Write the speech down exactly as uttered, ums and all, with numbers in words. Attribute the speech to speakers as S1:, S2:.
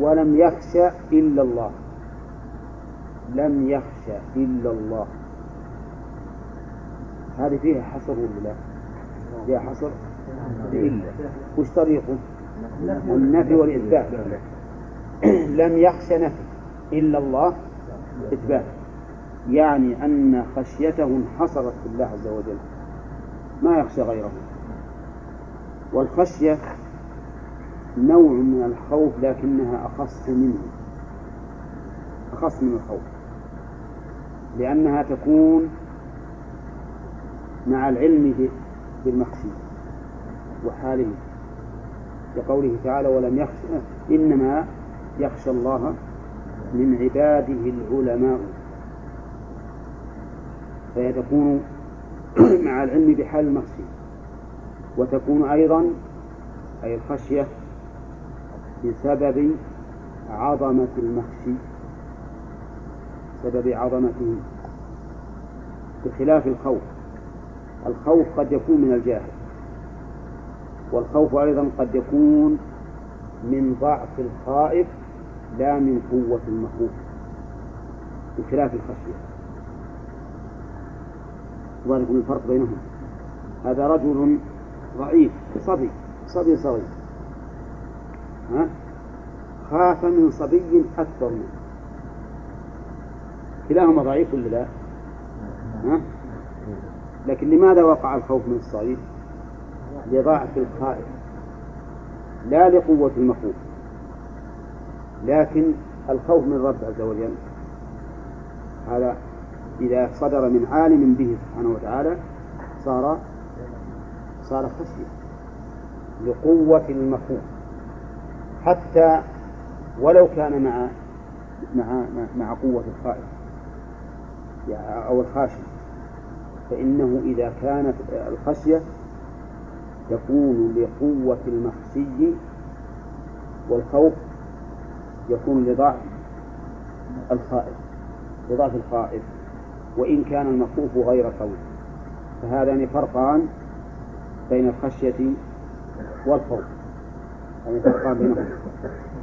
S1: ولم يخش إلا الله، لم يخش إلا الله، هذه فيها حصر ولا لا؟ فيها حصر إلا، وش طريقه؟ النفي والإثبات. لم يخش نفي إلا الله إثبات، يعني أن خشيته انحصرت في الله عز وجل، ما يخشى غيره. والخشية نوع من الخوف لكنها أخص منه، أخص من الخوف، لأنها تكون مع العلم بالمخشي وحاله، لقوله تعالى ولم يخشى، إنما يخشى الله من عباده العلماء، فهي تكون مع العلم بحال المخشي، وتكون أيضا أي الخشية بسبب عظمة المخشي، سبب عظمته، بخلاف الخوف. الخوف قد يكون من الجاهل، والخوف أيضا قد يكون من ضعف الخائف لا من قوة المخوف، بخلاف الخشية. وذلك الفرق بينهم. هذا رجل ضعيف صبي صبي صغير، ها؟ خاف من صبي أكثر منه، كلاهما ضعيف ولا لا؟ ها؟ لكن لماذا وقع الخوف من الصغير؟ لضعف الخائف لا لقوة المخوف. لكن الخوف من الرب عز وجل هذا إذا صدر من عالم به سبحانه وتعالى صار صار خشية لقوة المخوف، حتى ولو كان مع مع مع قوة الخائف أو الخاشي، فإنه إذا كانت الخشية تكون لقوة المخشي، والخوف يكون لضعف الخائف لضعف الخائف وإن كان المخوف غير قوي. فهذان فرقان بين الخشية والخوف، يعني فرقان بينهم.